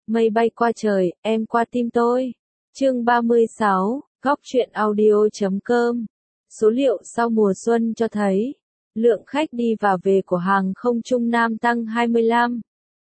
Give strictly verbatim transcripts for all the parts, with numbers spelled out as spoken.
Mây bay qua trời, em qua tim tôi. Chương ba mươi sáu, góc truyện audio.com. Số liệu sau mùa xuân cho thấy, lượng khách đi và về của hàng không Trung Nam tăng hai mươi lăm.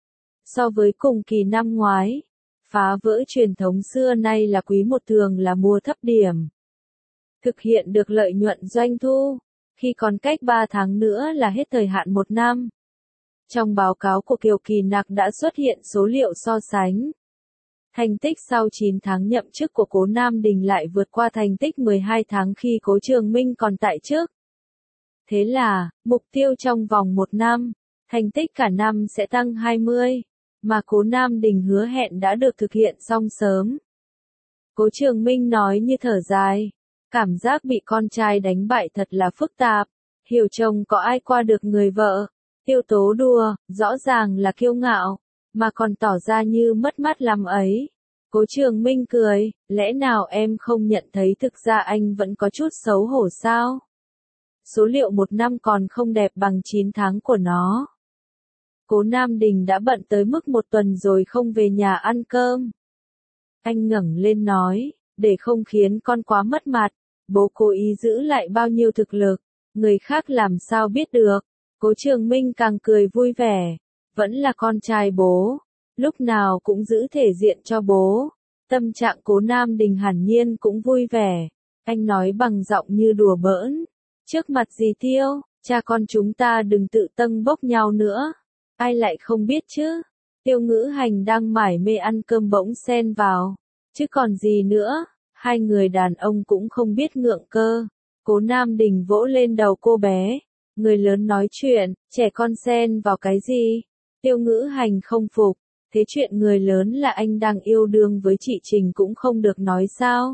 So với cùng kỳ năm ngoái, phá vỡ truyền thống xưa nay là quý một thường là mùa thấp điểm. Thực hiện được lợi nhuận doanh thu, khi còn cách ba tháng nữa là hết thời hạn một năm. Trong báo cáo của Kiều Kỳ Nặc đã xuất hiện số liệu so sánh. Thành tích sau chín tháng nhậm chức của Cố Nam Đình lại vượt qua thành tích mười hai tháng khi Cố Trường Minh còn tại chức. Thế là, mục tiêu trong vòng một năm, thành tích cả năm sẽ tăng hai mươi, mà Cố Nam Đình hứa hẹn đã được thực hiện xong sớm. Cố Trường Minh nói như thở dài, cảm giác bị con trai đánh bại thật là phức tạp, hiểu chồng có ai qua được người vợ. Tiêu Tố đùa, rõ ràng là kiêu ngạo, mà còn tỏ ra như mất mát lắm ấy. Cố Trường Minh cười, lẽ nào em không nhận thấy thực ra anh vẫn có chút xấu hổ sao? Số liệu một năm còn không đẹp bằng chín tháng của nó. Cố Nam Đình đã bận tới mức một tuần rồi không về nhà ăn cơm. Anh ngẩng lên nói, để không khiến con quá mất mặt, bố cố ý giữ lại bao nhiêu thực lực, người khác làm sao biết được. Cố Trường Minh càng cười vui vẻ, vẫn là con trai bố, lúc nào cũng giữ thể diện cho bố. Tâm trạng Cố Nam Đình hẳn nhiên cũng vui vẻ, anh nói bằng giọng như đùa bỡn, trước mặt dì Tiêu, cha con chúng ta đừng tự tâng bốc nhau nữa, ai lại không biết chứ. Tiêu Ngữ Hành đang mải mê ăn cơm bỗng xen vào, chứ còn gì nữa, hai người đàn ông cũng không biết ngượng cơ. Cố Nam Đình vỗ lên đầu cô bé. Người lớn nói chuyện, trẻ con xen vào cái gì? Tiêu Ngữ Hành không phục, thế chuyện người lớn là anh đang yêu đương với chị Trình cũng không được nói sao?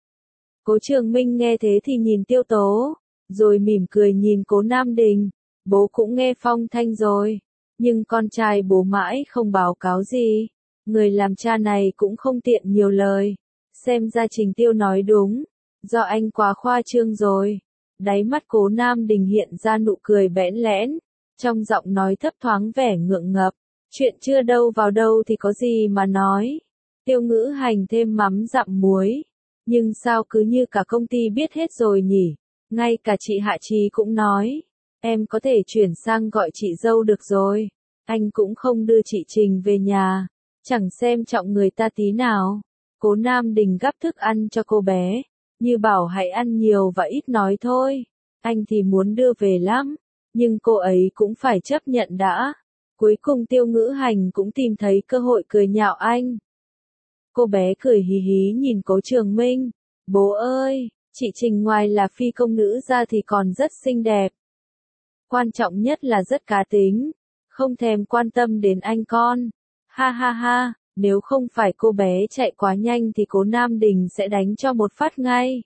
Cố Trường Minh nghe thế thì nhìn Tiêu Tố, rồi mỉm cười nhìn Cố Nam Đình, bố cũng nghe phong thanh rồi, nhưng con trai bố mãi không báo cáo gì, người làm cha này cũng không tiện nhiều lời, xem ra Trình Tiêu nói đúng, do anh quá khoa trương rồi. Đáy mắt Cố Nam Đình hiện ra nụ cười bẽn lẽn, trong giọng nói thấp thoáng vẻ ngượng ngập, chuyện chưa đâu vào đâu thì có gì mà nói. Tiêu Ngữ Hành thêm mắm dặm muối, nhưng sao cứ như cả công ty biết hết rồi nhỉ, ngay cả chị Hạ Trì cũng nói, em có thể chuyển sang gọi chị dâu được rồi, anh cũng không đưa chị Trình về nhà, chẳng xem trọng người ta tí nào. Cố Nam Đình gắp thức ăn cho cô bé. Như bảo hãy ăn nhiều và ít nói thôi, anh thì muốn đưa về lắm, nhưng cô ấy cũng phải chấp nhận đã. Cuối cùng Tiêu Ngữ Hành cũng tìm thấy cơ hội cười nhạo anh. Cô bé cười hí hí nhìn Cố Trường Minh, bố ơi, chị Trình ngoài là phi công nữ ra thì còn rất xinh đẹp. Quan trọng nhất là rất cá tính, không thèm quan tâm đến anh con. Ha ha ha. Nếu không phải cô bé chạy quá nhanh thì Cố Nam Đình sẽ đánh cho một phát ngay.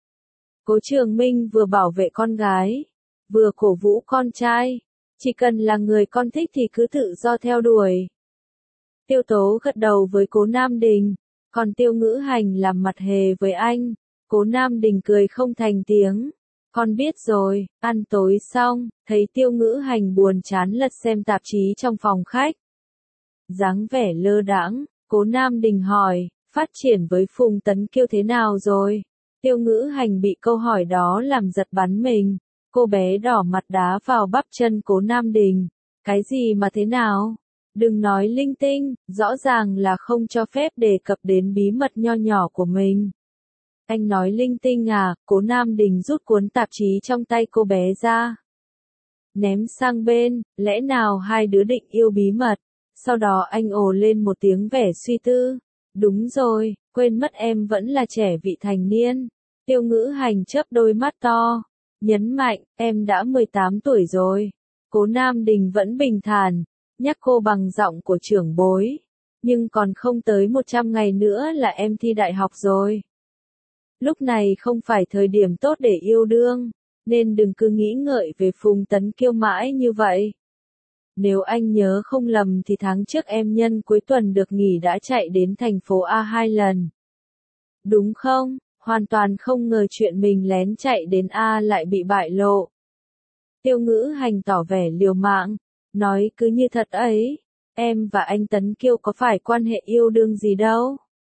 Cố Trường Minh vừa bảo vệ con gái, vừa cổ vũ con trai, chỉ cần là người con thích thì cứ tự do theo đuổi. Tiêu Tố gật đầu với Cố Nam Đình, còn Tiêu Ngữ Hành làm mặt hề với anh. Cố Nam Đình cười không thành tiếng. Con biết rồi. Ăn tối xong, thấy Tiêu Ngữ Hành buồn chán lật xem tạp chí trong phòng khách. Dáng vẻ lơ đãng, Cố Nam Đình hỏi, phát triển với Phùng Tấn Kiêu thế nào rồi? Tiêu Ngữ Hành bị câu hỏi đó làm giật bắn mình, cô bé đỏ mặt đá vào bắp chân Cố Nam Đình, cái gì mà thế nào? Đừng nói linh tinh, rõ ràng là không cho phép đề cập đến bí mật nho nhỏ của mình. Anh nói linh tinh à? Cố Nam Đình rút cuốn tạp chí trong tay cô bé ra, ném sang bên, lẽ nào hai đứa định yêu bí mật? Sau đó anh ồ lên một tiếng vẻ suy tư. Đúng rồi, quên mất em vẫn là trẻ vị thành niên. Tiêu Ngữ Hành chớp đôi mắt to, nhấn mạnh, em đã mười tám tuổi rồi. Cố Nam Đình vẫn bình thản, nhắc cô bằng giọng của trưởng bối. Nhưng còn không tới một trăm ngày nữa là em thi đại học rồi. Lúc này không phải thời điểm tốt để yêu đương, nên đừng cứ nghĩ ngợi về Phùng Tấn Kiêu mãi như vậy. Nếu anh nhớ không lầm thì tháng trước em nhân cuối tuần được nghỉ đã chạy đến thành phố A hai lần. Đúng không? Hoàn toàn không ngờ chuyện mình lén chạy đến A lại bị bại lộ. Tiêu Ngữ Hành tỏ vẻ liều mạng, nói cứ như thật ấy. Em và anh Tấn Kiêu có phải quan hệ yêu đương gì đâu.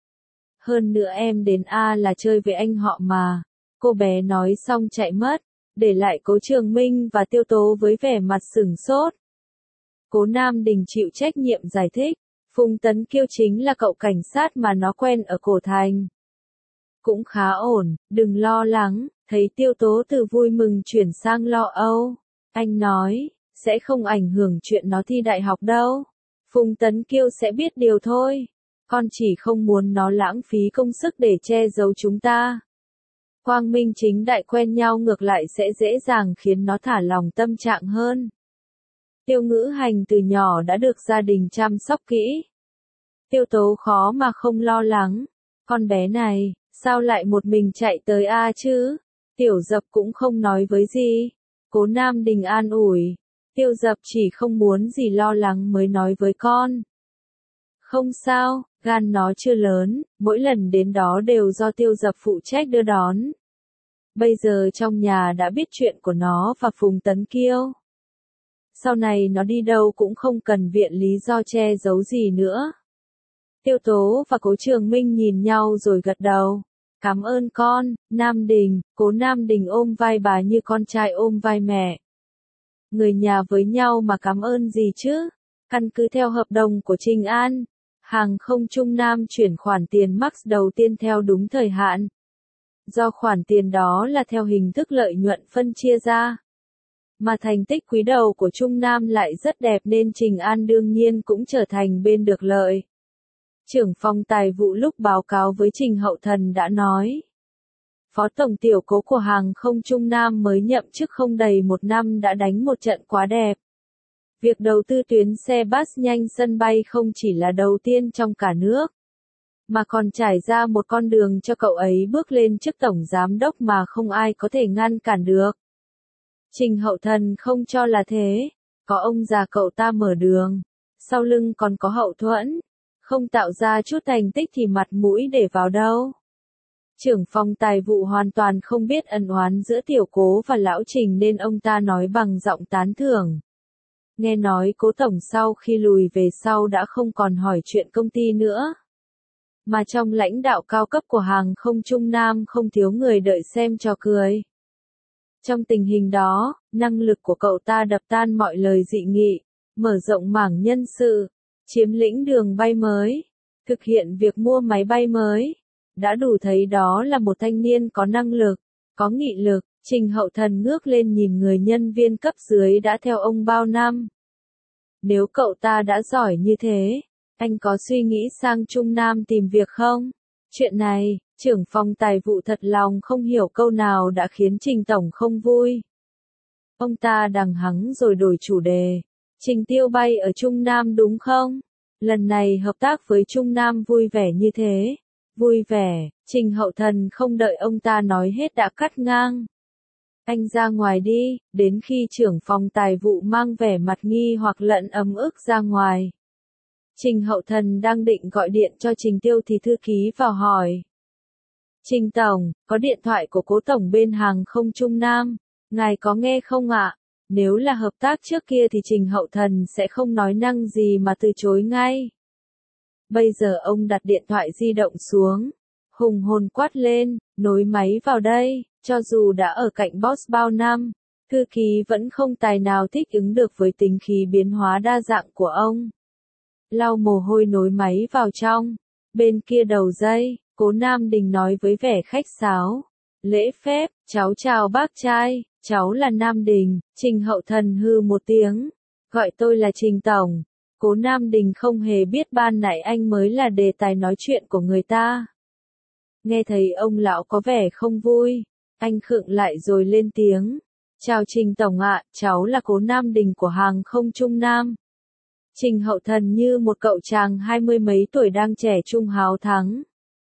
Hơn nữa em đến A là chơi với anh họ mà. Cô bé nói xong chạy mất, để lại Cố Trường Minh và Tiêu Tố với vẻ mặt sửng sốt. Cố Nam Đình chịu trách nhiệm giải thích, Phùng Tấn Kiêu chính là cậu cảnh sát mà nó quen ở Cổ Thành. Cũng khá ổn, đừng lo lắng, thấy Tiêu Tố từ vui mừng chuyển sang lo âu. Anh nói, sẽ không ảnh hưởng chuyện nó thi đại học đâu. Phùng Tấn Kiêu sẽ biết điều thôi. Con chỉ không muốn nó lãng phí công sức để che giấu chúng ta. Quang minh chính đại quen nhau ngược lại sẽ dễ dàng khiến nó thả lòng tâm trạng hơn. Tiêu Ngữ Hành từ nhỏ đã được gia đình chăm sóc kỹ. Tiêu Tố khó mà không lo lắng. Con bé này, sao lại một mình chạy tới A chứ? Tiểu Dập cũng không nói với gì. Cố Nam Đình an ủi. Tiêu Dập chỉ không muốn gì lo lắng mới nói với con. Không sao, gan nó chưa lớn, mỗi lần đến đó đều do Tiêu Dập phụ trách đưa đón. Bây giờ trong nhà đã biết chuyện của nó và Phùng Tấn Kiêu. Sau này nó đi đâu cũng không cần viện lý do che giấu gì nữa. Tiêu Tố và Cố Trường Minh nhìn nhau rồi gật đầu. Cảm ơn con, Nam Đình. Cố Nam Đình ôm vai bà như con trai ôm vai mẹ. Người nhà với nhau mà cảm ơn gì chứ? Căn cứ theo hợp đồng của Trình An, Hàng không Trung Nam chuyển khoản tiền Max đầu tiên theo đúng thời hạn. Do khoản tiền đó là theo hình thức lợi nhuận phân chia ra. Mà thành tích quý đầu của Trung Nam lại rất đẹp nên Trình An đương nhiên cũng trở thành bên được lợi. Trưởng phòng tài vụ lúc báo cáo với Trình Hậu Thần đã nói. Phó Tổng Tiểu Cố của Hàng không Trung Nam mới nhậm chức không đầy một năm đã đánh một trận quá đẹp. Việc đầu tư tuyến xe bus nhanh sân bay không chỉ là đầu tiên trong cả nước, mà còn trải ra một con đường cho cậu ấy bước lên chức tổng giám đốc mà không ai có thể ngăn cản được. Trình Hậu Thần không cho là thế, có ông già cậu ta mở đường, sau lưng còn có hậu thuẫn, không tạo ra chút thành tích thì mặt mũi để vào đâu. Trưởng phòng tài vụ hoàn toàn không biết ân oán giữa Tiểu Cố và Lão Trình nên ông ta nói bằng giọng tán thưởng. Nghe nói Cố Tổng sau khi lùi về sau đã không còn hỏi chuyện công ty nữa. Mà trong lãnh đạo cao cấp của Hàng không Trung Nam không thiếu người đợi xem trò cười. Trong tình hình đó, năng lực của cậu ta đập tan mọi lời dị nghị, mở rộng mảng nhân sự, chiếm lĩnh đường bay mới, thực hiện việc mua máy bay mới. Đã đủ thấy đó là một thanh niên có năng lực, có nghị lực. Trình Hậu Thần ngước lên nhìn người nhân viên cấp dưới đã theo ông bao năm. Nếu cậu ta đã giỏi như thế, anh có suy nghĩ sang Trung Nam tìm việc không? Chuyện này, trưởng phòng tài vụ thật lòng không hiểu câu nào đã khiến Trình Tổng không vui. Ông ta đằng hắng rồi đổi chủ đề. Trình Tiêu bay ở Trung Nam đúng không? Lần này hợp tác với Trung Nam vui vẻ như thế. Vui vẻ, Trình Hậu Thần không đợi ông ta nói hết đã cắt ngang. Anh ra ngoài đi, đến khi trưởng phòng tài vụ mang vẻ mặt nghi hoặc lẫn ấm ức ra ngoài. Trình Hậu Thần đang định gọi điện cho Trình Tiêu thì thư ký vào hỏi. Trình Tổng, có điện thoại của Cố Tổng bên Hàng không Trung Nam, ngài có nghe không ạ? Nếu là hợp tác trước kia thì Trình Hậu Thần sẽ không nói năng gì mà từ chối ngay. Bây giờ ông đặt điện thoại di động xuống, hùng hồn quát lên, nối máy vào đây. Cho dù đã ở cạnh boss bao năm, thư ký vẫn không tài nào thích ứng được với tính khí biến hóa đa dạng của ông. Lau mồ hôi nối máy vào trong. Bên kia đầu dây, Cố Nam Đình nói với vẻ khách sáo. Lễ phép, cháu chào bác trai, cháu là Nam Đình. Trình Hậu Thần hư một tiếng. Gọi tôi là Trình Tổng. Cố Nam Đình không hề biết ban nãy anh mới là đề tài nói chuyện của người ta. Nghe thấy ông lão có vẻ không vui. Anh khựng lại rồi lên tiếng. Chào Trình Tổng ạ, cháu là Cố Nam Đình của Hàng không Trung Nam. Trình Hậu Thần như một cậu chàng hai mươi mấy tuổi đang trẻ trung háo thắng.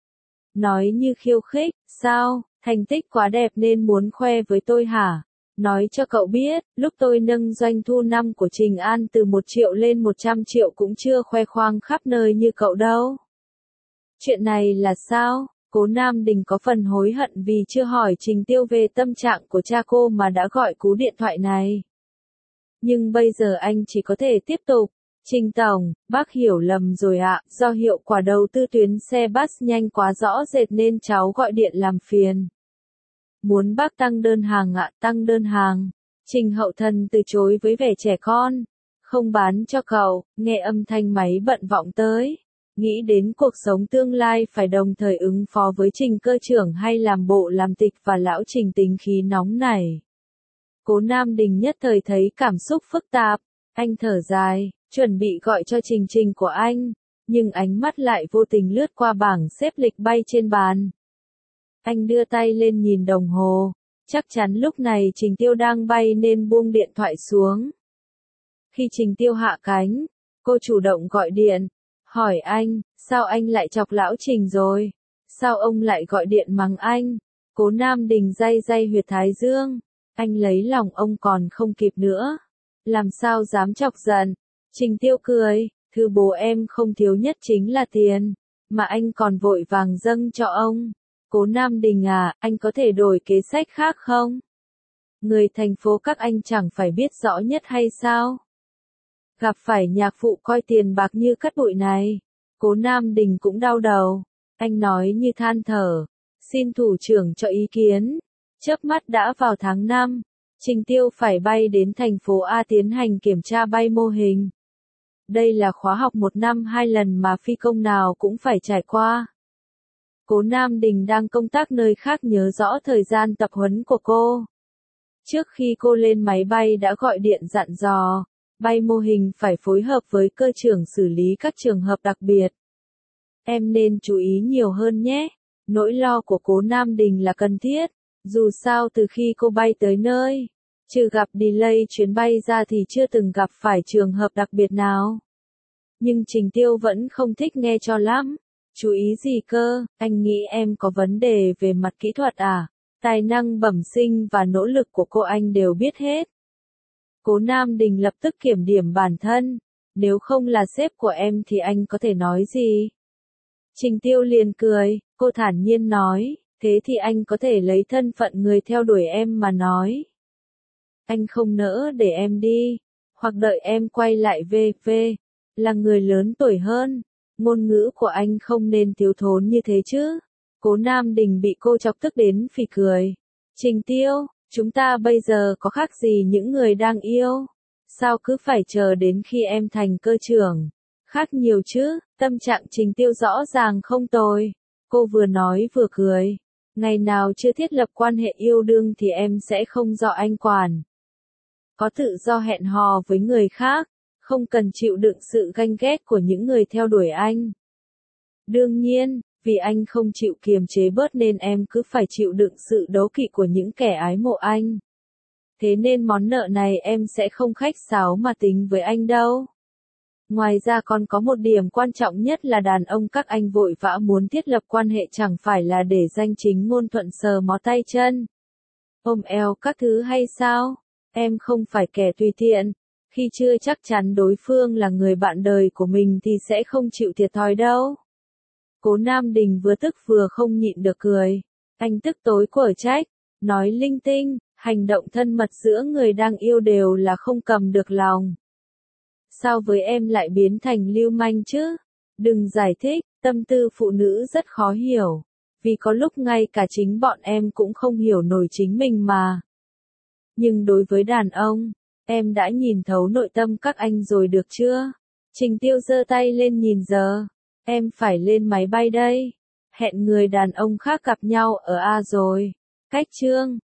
Nói như khiêu khích, sao, thành tích quá đẹp nên muốn khoe với tôi hả? Nói cho cậu biết, lúc tôi nâng doanh thu năm của Trình An từ một triệu lên một trăm triệu cũng chưa khoe khoang khắp nơi như cậu đâu. Chuyện này là sao? Cố Nam Đình có phần hối hận vì chưa hỏi Trình Tiêu về tâm trạng của cha cô mà đã gọi cú điện thoại này. Nhưng bây giờ anh chỉ có thể tiếp tục. Trình Tổng, bác hiểu lầm rồi ạ, do hiệu quả đầu tư tuyến xe bus nhanh quá rõ rệt nên cháu gọi điện làm phiền. Muốn bác tăng đơn hàng ạ, tăng đơn hàng. Trình Hậu Thần từ chối với vẻ trẻ con. Không bán cho cậu, nghe âm thanh máy bận vọng tới. Nghĩ đến cuộc sống tương lai phải đồng thời ứng phó với Trình cơ trưởng hay làm bộ làm tịch và lão Trình tính khí nóng này. Cố Nam Đình nhất thời thấy cảm xúc phức tạp. Anh thở dài, chuẩn bị gọi cho Trình Trình của anh, nhưng ánh mắt lại vô tình lướt qua bảng xếp lịch bay trên bàn. Anh đưa tay lên nhìn đồng hồ, chắc chắn lúc này Trình Tiêu đang bay nên buông điện thoại xuống. Khi Trình Tiêu hạ cánh, cô chủ động gọi điện, hỏi anh, sao anh lại chọc lão Trình rồi? Sao ông lại gọi điện mắng anh? Cố Nam Đình day day huyệt thái dương, anh lấy lòng ông còn không kịp nữa. Làm sao dám chọc giận? Trình Tiêu cười, thứ bố em không thiếu nhất chính là tiền, mà anh còn vội vàng dâng cho ông. Cố Nam Đình à, anh có thể đổi kế sách khác không? Người thành phố các anh chẳng phải biết rõ nhất hay sao? Gặp phải nhạc phụ coi tiền bạc như cát bụi này, Cố Nam Đình cũng đau đầu. Anh nói như than thở, xin thủ trưởng cho ý kiến. Chớp mắt đã vào tháng năm, Trình Tiêu phải bay đến thành phố A tiến hành kiểm tra bay mô hình. Đây là khóa học một năm hai lần mà phi công nào cũng phải trải qua. Cố Nam Đình đang công tác nơi khác nhớ rõ thời gian tập huấn của cô. Trước khi cô lên máy bay đã gọi điện dặn dò, bay mô hình phải phối hợp với cơ trưởng xử lý các trường hợp đặc biệt. Em nên chú ý nhiều hơn nhé. Nỗi lo của Cố Nam Đình là cần thiết, dù sao từ khi cô bay tới nơi, trừ gặp delay chuyến bay ra thì chưa từng gặp phải trường hợp đặc biệt nào. Nhưng Trình Tiêu vẫn không thích nghe cho lắm. Chú ý gì cơ, anh nghĩ em có vấn đề về mặt kỹ thuật à? Tài năng bẩm sinh và nỗ lực của cô anh đều biết hết. Cố Nam Đình lập tức kiểm điểm bản thân. Nếu không là sếp của em thì anh có thể nói gì? Trình Tiêu liền cười, cô thản nhiên nói, thế thì anh có thể lấy thân phận người theo đuổi em mà nói. Anh không nỡ để em đi, hoặc đợi em quay lại về về, là người lớn tuổi hơn. Ngôn ngữ của anh không nên thiếu thốn như thế chứ. Cố Nam Đình bị cô chọc tức đến phì cười. Trình Tiêu, chúng ta bây giờ có khác gì những người đang yêu? Sao cứ phải chờ đến khi em thành cơ trưởng? Khác nhiều chứ, tâm trạng Trình Tiêu rõ ràng không tồi. Cô vừa nói vừa cười. Ngày nào chưa thiết lập quan hệ yêu đương thì em sẽ không do anh quản. Có tự do hẹn hò với người khác, không cần chịu đựng sự ganh ghét của những người theo đuổi anh. Đương nhiên, vì anh không chịu kiềm chế bớt nên em cứ phải chịu đựng sự đố kỵ của những kẻ ái mộ anh. Thế nên món nợ này em sẽ không khách sáo mà tính với anh đâu. Ngoài ra còn có một điểm quan trọng nhất là đàn ông các anh vội vã muốn thiết lập quan hệ chẳng phải là để danh chính ngôn thuận sờ mó tay chân, ôm eo các thứ hay sao? Em không phải kẻ tùy tiện. Khi chưa chắc chắn đối phương là người bạn đời của mình thì sẽ không chịu thiệt thòi đâu. Cố Nam Đình vừa tức vừa không nhịn được cười. Anh tức tối quở trách, nói linh tinh, hành động thân mật giữa người đang yêu đều là không cầm được lòng. Sao với em lại biến thành lưu manh chứ? Đừng giải thích, tâm tư phụ nữ rất khó hiểu. Vì có lúc ngay cả chính bọn em cũng không hiểu nổi chính mình mà. Nhưng đối với đàn ông, em đã nhìn thấu nội tâm các anh rồi được chưa? Trình Tiêu giơ tay lên nhìn giờ. Em phải lên máy bay đây. Hẹn người đàn ông khác gặp nhau ở A rồi. Cách chương